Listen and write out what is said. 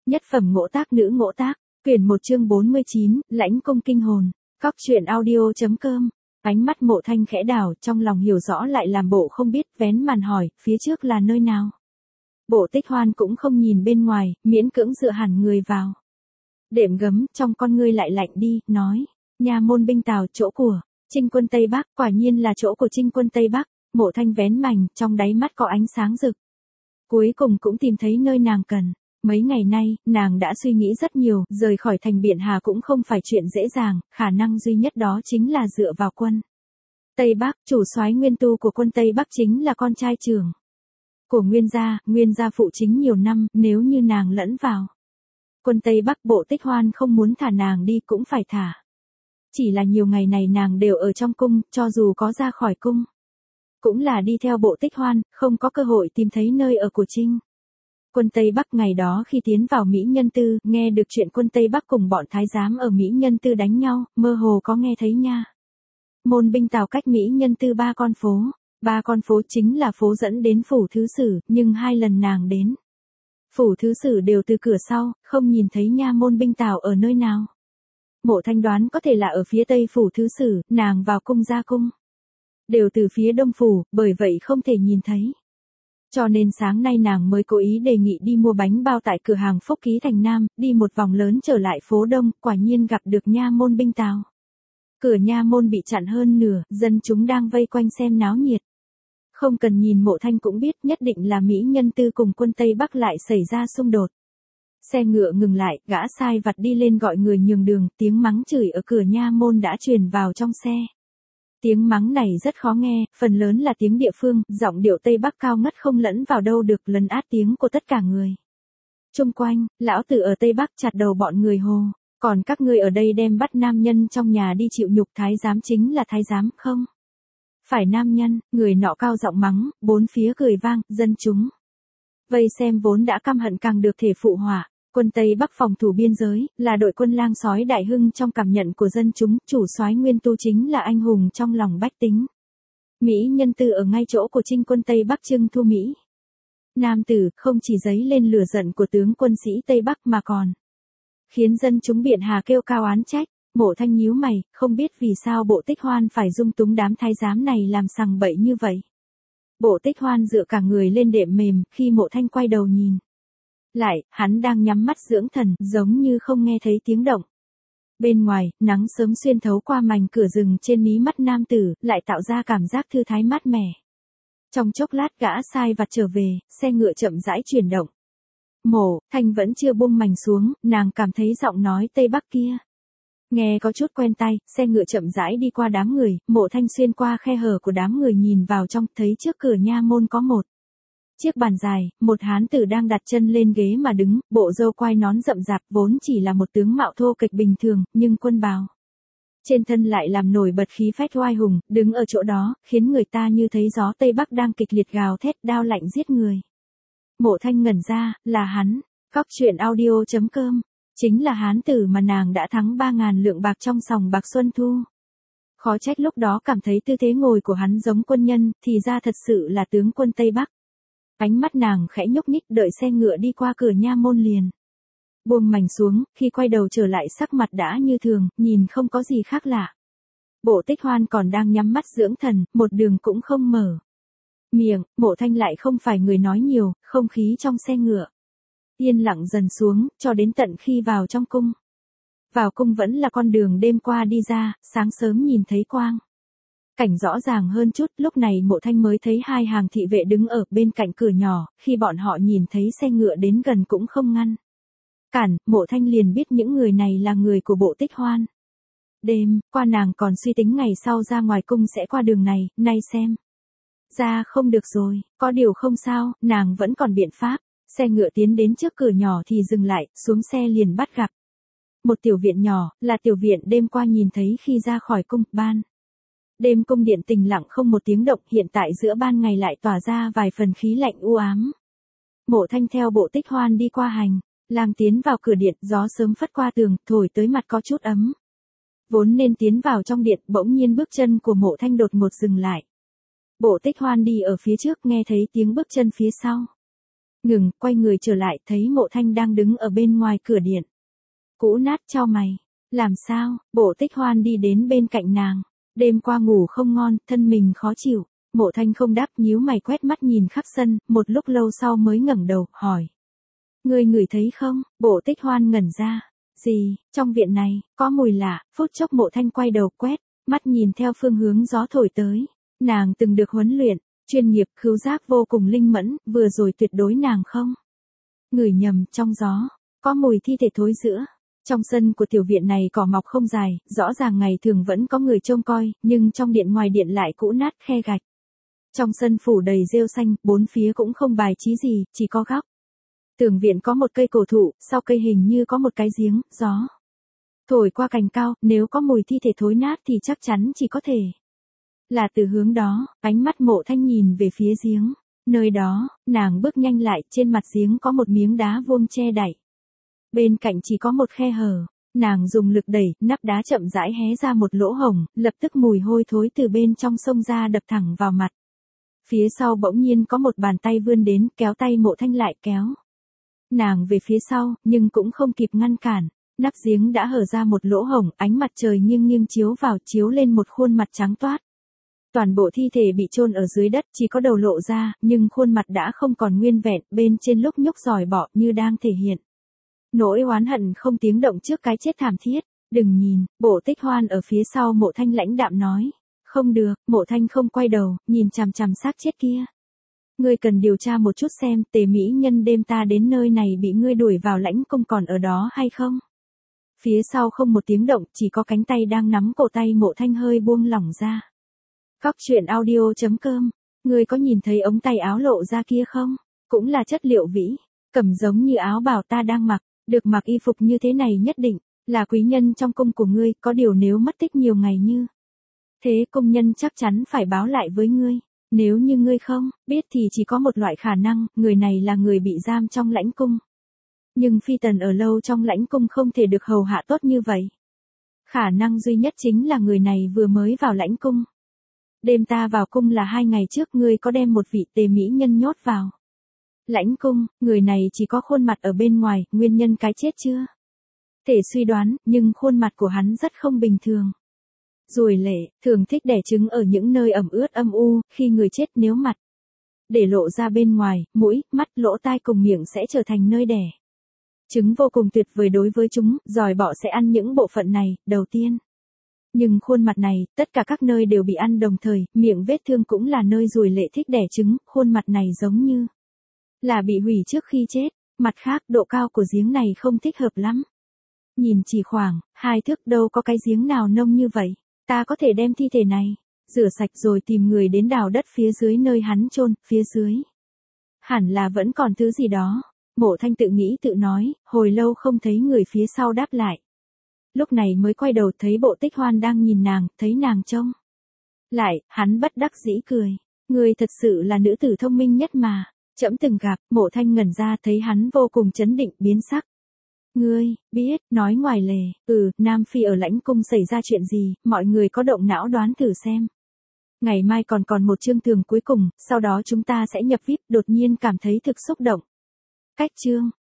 Nhất phẩm ngộ tác nữ ngộ tác, quyển 1 chương 49, lãnh cung kinh hồn. Cóc truyện audio.com. Ánh mắt Mộ Thanh khẽ đảo, trong lòng hiểu rõ lại làm bộ không biết, vén màn hỏi, phía trước là nơi nào. Bộ Tích Hoan cũng không nhìn bên ngoài, miễn cưỡng dựa hẳn người vào. Đệm gấm, trong con ngươi lại lạnh đi, nói, nha môn binh Tào, chỗ của Trinh quân Tây Bắc, quả nhiên là chỗ của Trinh quân Tây Bắc. Mộ Thanh vén mành, trong đáy mắt có ánh sáng rực. Cuối cùng cũng tìm thấy nơi nàng cần. Mấy ngày nay, nàng đã suy nghĩ rất nhiều, rời khỏi thành Biện Hà cũng không phải chuyện dễ dàng, khả năng duy nhất đó chính là dựa vào quân Tây Bắc. Chủ soái Nguyên Tu của quân Tây Bắc chính là con trai trưởng của Nguyên gia phụ chính nhiều năm, nếu như nàng lẫn vào quân Tây Bắc, Bộ Tích Hoan không muốn thả nàng đi cũng phải thả. Chỉ là nhiều ngày này nàng đều ở trong cung, cho dù có ra khỏi cung, cũng là đi theo Bộ Tích Hoan, không có cơ hội tìm thấy nơi ở của Trinh quân Tây Bắc. Ngày đó khi tiến vào Mỹ Nhân Tư, nghe được chuyện quân Tây Bắc cùng bọn thái giám ở Mỹ Nhân Tư đánh nhau, mơ hồ có nghe thấy nha môn binh Tào cách Mỹ Nhân Tư 3 con phố. 3 con phố chính là phố dẫn đến phủ thứ sử, nhưng 2 lần nàng đến phủ thứ sử đều từ cửa sau, không nhìn thấy nha môn binh Tào ở nơi nào. Mộ Thanh đoán có thể là ở phía tây phủ thứ sử, nàng vào cung ra cung đều từ phía đông phủ, bởi vậy không thể nhìn thấy. Cho nên sáng nay nàng mới cố ý đề nghị đi mua bánh bao tại cửa hàng Phúc Ký thành Nam, đi một vòng lớn trở lại phố đông, quả nhiên gặp được nha môn binh Tào. Cửa nha môn bị chặn hơn nửa, dân chúng đang vây quanh xem náo nhiệt. Không cần nhìn Mộ Thanh cũng biết nhất định là Mỹ Nhân Tư cùng quân Tây Bắc lại xảy ra xung đột. Xe ngựa ngừng lại, gã sai vặt đi lên gọi người nhường đường, tiếng mắng chửi ở cửa nha môn đã truyền vào trong xe. Tiếng mắng này rất khó nghe, phần lớn là tiếng địa phương, giọng điệu Tây Bắc cao ngất không lẫn vào đâu được, lấn át tiếng của tất cả người chung quanh. Lão tử ở Tây Bắc chặt đầu bọn người Hồ, còn các ngươi ở đây đem bắt nam nhân trong nhà đi chịu nhục, thái giám chính là thái giám, không phải nam nhân. Người nọ cao giọng mắng, bốn phía cười vang, dân chúng vây xem vốn đã căm hận càng được thể phụ họa. Quân Tây Bắc phòng thủ biên giới, là đội quân lang sói đại hưng trong cảm nhận của dân chúng, chủ soái Nguyên Tu chính là anh hùng trong lòng bách tính. Mỹ Nhân Tư ở ngay chỗ của Trinh quân Tây Bắc trưng thu Mỹ nam tử, không chỉ dấy lên lửa giận của tướng quân sĩ Tây Bắc mà còn khiến dân chúng Biện Hà kêu cao oán trách. Mộ Thanh nhíu mày, không biết vì sao Bộ Tích Hoan phải dung túng đám thái giám này làm sằng bậy như vậy. Bộ Tích Hoan dựa cả người lên đệm mềm, khi Mộ Thanh quay đầu nhìn lại, hắn đang nhắm mắt dưỡng thần, giống như không nghe thấy tiếng động. Bên ngoài, nắng sớm xuyên thấu qua mảnh cửa rừng trên mí mắt nam tử, lại tạo ra cảm giác thư thái mát mẻ. Trong chốc lát gã sai vặt trở về, xe ngựa chậm rãi chuyển động. Mộ Thanh vẫn chưa buông mành xuống, nàng cảm thấy giọng nói Tây Bắc kia nghe có chút quen tai. Xe ngựa chậm rãi đi qua đám người, Mộ Thanh xuyên qua khe hở của đám người nhìn vào trong, thấy trước cửa nha môn có một chiếc bàn dài, một hán tử đang đặt chân lên ghế mà đứng, bộ râu quai nón rậm rạp, vốn chỉ là một tướng mạo thô kệch bình thường, nhưng quân bào trên thân lại làm nổi bật khí phách oai hùng, đứng ở chỗ đó, khiến người ta như thấy gió Tây Bắc đang kịch liệt gào thét, đao lạnh giết người. Mộ Thanh ngẩn ra, là hắn. Cóc truyện audio.com. Chính là hán tử mà nàng đã thắng 3.000 lượng bạc trong sòng bạc Xuân Thu. Khó trách lúc đó cảm thấy tư thế ngồi của hắn giống quân nhân, thì ra thật sự là tướng quân Tây Bắc. Ánh mắt nàng khẽ nhúc nhích, đợi xe ngựa đi qua cửa nha môn liền buông mành xuống, khi quay đầu trở lại sắc mặt đã như thường, nhìn không có gì khác lạ. Bộ Tích Hoan còn đang nhắm mắt dưỡng thần, một đường cũng không mở miệng. Mộ Thanh lại không phải người nói nhiều, không khí trong xe ngựa yên lặng dần xuống, cho đến tận khi vào trong cung. Vào cung vẫn là con đường đêm qua đi ra, sáng sớm nhìn thấy quang cảnh rõ ràng hơn chút. Lúc này Mộ Thanh mới thấy 2 hàng thị vệ đứng ở bên cạnh cửa nhỏ, khi bọn họ nhìn thấy xe ngựa đến gần cũng không ngăn cản. Mộ Thanh liền biết những người này là người của Bộ Tích Hoan. Đêm qua nàng còn suy tính ngày sau ra ngoài cung sẽ qua đường này, nay xem ra không được rồi, có điều không sao, nàng vẫn còn biện pháp. Xe ngựa tiến đến trước cửa nhỏ thì dừng lại, xuống xe liền bắt gặp một tiểu viện nhỏ, là tiểu viện đêm qua nhìn thấy khi ra khỏi cung. Ban đêm cung điện tĩnh lặng không một tiếng động, hiện tại giữa ban ngày lại tỏa ra vài phần khí lạnh u ám. Mộ Thanh theo Bộ Tích Hoan đi qua hành lang tiến vào cửa điện, gió sớm phất qua tường, thổi tới mặt có chút ấm. Vốn nên tiến vào trong điện, bỗng nhiên bước chân của Mộ Thanh đột ngột dừng lại. Bộ Tích Hoan đi ở phía trước, nghe thấy tiếng bước chân phía sau. Ngừng, quay người trở lại, thấy Mộ Thanh đang đứng ở bên ngoài cửa điện. Cũ nát chau mày. Làm sao? Bộ Tích Hoan đi đến bên cạnh nàng. Đêm qua ngủ không ngon, thân mình khó chịu. Mộ Thanh không đáp, nhíu mày quét mắt nhìn khắp sân, một lúc lâu sau mới ngẩng đầu, hỏi. Ngươi ngửi thấy không? Bộ Tích Hoan ngẩn ra. Gì? Trong viện này, có mùi lạ. Phút chốc Mộ Thanh quay đầu quét, mắt nhìn theo phương hướng gió thổi tới. Nàng từng được huấn luyện, chuyên nghiệp, khứu giác vô cùng linh mẫn, vừa rồi tuyệt đối nàng không. Ngửi nhầm, trong gió, có mùi thi thể thối rữa. Trong sân của tiểu viện này cỏ mọc không dài, rõ ràng ngày thường vẫn có người trông coi, nhưng trong điện ngoài điện lại cũ nát khe gạch. Trong sân phủ đầy rêu xanh, bốn phía cũng không bài trí gì, chỉ có góc. Tường viện có một cây cổ thụ, sau cây hình như có một cái giếng, gió thổi qua cành cao, nếu có mùi thi thể thối nát thì chắc chắn chỉ có thể là từ hướng đó. Ánh mắt Mộ Thanh nhìn về phía giếng. Nơi đó, nàng bước nhanh lại, trên mặt giếng có một miếng đá vuông che đậy. Bên cạnh chỉ có một khe hở. Nàng dùng lực đẩy, nắp đá chậm rãi hé ra một lỗ hổng, lập tức mùi hôi thối từ bên trong xông ra đập thẳng vào mặt. Phía sau bỗng nhiên có một bàn tay vươn đến, kéo tay Mộ Thanh lại kéo nàng về phía sau, nhưng cũng không kịp ngăn cản. Nắp giếng đã hở ra một lỗ hổng, ánh mặt trời nghiêng nghiêng chiếu vào, chiếu lên một khuôn mặt trắng toát. Toàn bộ thi thể bị chôn ở dưới đất, chỉ có đầu lộ ra, nhưng khuôn mặt đã không còn nguyên vẹn, bên trên lúc nhúc giòi bọ như đang thể hiện nỗi oán hận không tiếng động trước cái chết thảm thiết. Đừng nhìn. Bộ Tích Hoan ở phía sau Mộ Thanh lãnh đạm nói. Không được. Mộ Thanh không quay đầu, nhìn chằm chằm xác chết kia. Ngươi cần điều tra một chút xem, Tề mỹ nhân đêm ta đến nơi này bị ngươi đuổi vào lãnh cung còn ở đó hay không? Phía sau không một tiếng động, chỉ có cánh tay đang nắm cổ tay Mộ Thanh hơi buông lỏng ra. Cóc truyện audio.com. Ngươi có nhìn thấy ống tay áo lộ ra kia không? Cũng là chất liệu vĩ, cầm giống như áo bào ta đang mặc. Được mặc y phục như thế này nhất định là quý nhân trong cung của ngươi, có điều nếu mất tích nhiều ngày như thế cung nhân chắc chắn phải báo lại với ngươi. Nếu như ngươi không biết thì chỉ có một loại khả năng, người này là người bị giam trong lãnh cung. Nhưng phi tần ở lâu trong lãnh cung không thể được hầu hạ tốt như vậy. Khả năng duy nhất chính là người này vừa mới vào lãnh cung. Đêm ta vào cung là 2 ngày trước, ngươi có đem một vị Tề mỹ nhân nhốt vào lãnh cung. Người này chỉ có khuôn mặt ở bên ngoài, nguyên nhân cái chết chưa thể suy đoán, nhưng khuôn mặt của hắn rất không bình thường. Ruồi lệ, thường thích đẻ trứng ở những nơi ẩm ướt âm u, khi người chết nếu mặt để lộ ra bên ngoài, mũi, mắt, lỗ tai cùng miệng sẽ trở thành nơi đẻ trứng vô cùng tuyệt vời đối với chúng, giòi bọ sẽ ăn những bộ phận này, đầu tiên. Nhưng khuôn mặt này, tất cả các nơi đều bị ăn đồng thời, miệng vết thương cũng là nơi ruồi lệ thích đẻ trứng, khuôn mặt này giống như là bị hủy trước khi chết. Mặt khác, độ cao của giếng này không thích hợp lắm. Nhìn chỉ khoảng 2 thước, đâu có cái giếng nào nông như vậy. Ta có thể đem thi thể này rửa sạch rồi tìm người đến đào đất phía dưới nơi hắn chôn, phía dưới hẳn là vẫn còn thứ gì đó. Mộ Thanh tự nghĩ tự nói, hồi lâu không thấy người phía sau đáp lại. Lúc này mới quay đầu thấy Bộ Tích Hoan đang nhìn nàng, thấy nàng trông lại, hắn bất đắc dĩ cười. Ngươi thật sự là nữ tử thông minh nhất mà trẫm từng gặp. Mộ Thanh ngẩn ra, thấy hắn vô cùng chấn định, biến sắc. Ngươi biết, nói ngoài lề. Nam Phi ở lãnh cung xảy ra chuyện gì, mọi người có động não đoán thử xem. Ngày mai còn một chương thường cuối cùng, sau đó chúng ta sẽ nhập VIP. Đột nhiên cảm thấy thực xúc động. Cách chương